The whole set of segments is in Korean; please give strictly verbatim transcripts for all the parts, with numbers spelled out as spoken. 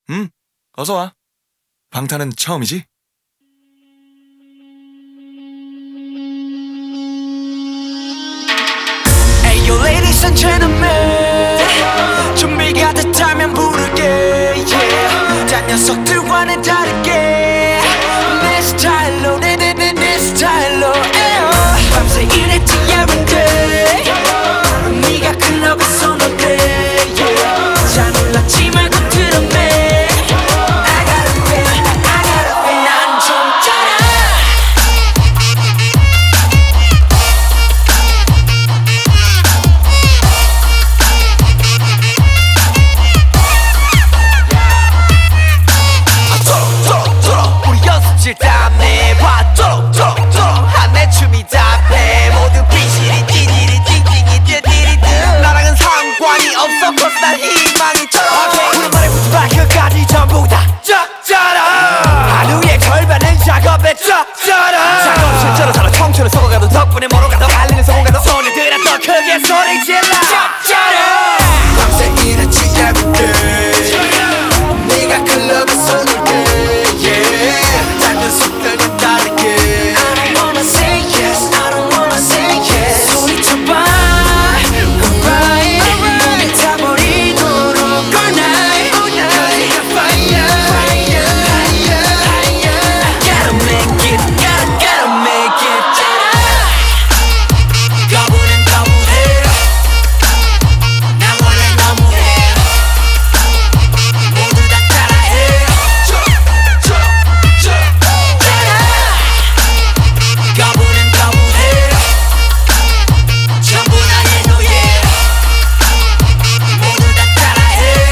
응, 어서와. 방탄은 처음이지? Ayo ladies and gentlemen, 준비가 됐다면 부를게 yeah. 딴 녀석들과는 다르게 내 스타일로 내내내 내 스타일로 에어. 밤새 일했지 every day 네가 클럽에서 놀래 yeah. 잘 몰랐지 말고 들었네 I gotta be, I gotta be 난 좀 짜라. 질 땀내 봐 쪼록쪼록쪼록 한내 춤이 답해 모두 비실이 띠디리 띵띵이 띠디리드 나랑은 상관이 없어 cause 난 희망이 쩔어 우리 말에 붙지 발끝까지 전부 다 쩍쩔어 하루의 절반은 작업에 쩍쩔어 작업 실제로 살아 청춘을 썩어가도 덕분에 멀어가도 달리는 성공가도 손을 들어 더 크게 소리 질러 쩍쩔어 밤새 일했지 everyday 네가 클럽에서 놀 때 yeah. 녀석들과 다르게 I don't wanna say yes, I don't wanna say yes 소리쳐봐 Alright 몸에 타버리도록 All night, all night Fire, fire, fire, fire I gotta make it, gotta, gotta make it 거부는 거부해 난 원래 너무해 모두 다 따라해 거부는 거부해 전부 나의 노예 모두 다 따라해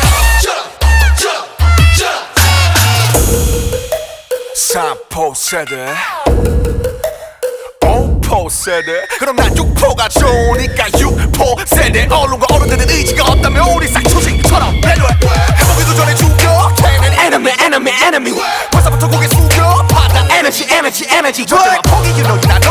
삼포 세대 오포 세대 그럼 난 육포가 좋으니까 육포 세대 언론과 어른들은 의지가 없다면 우리 싹초식처럼 배려해 해보기도 전에 죽여 걔는 Enemy, enemy, enemy 벌써부터 고개 숙여 받아 Energy, energy, energy 절대로 포기 you know you're not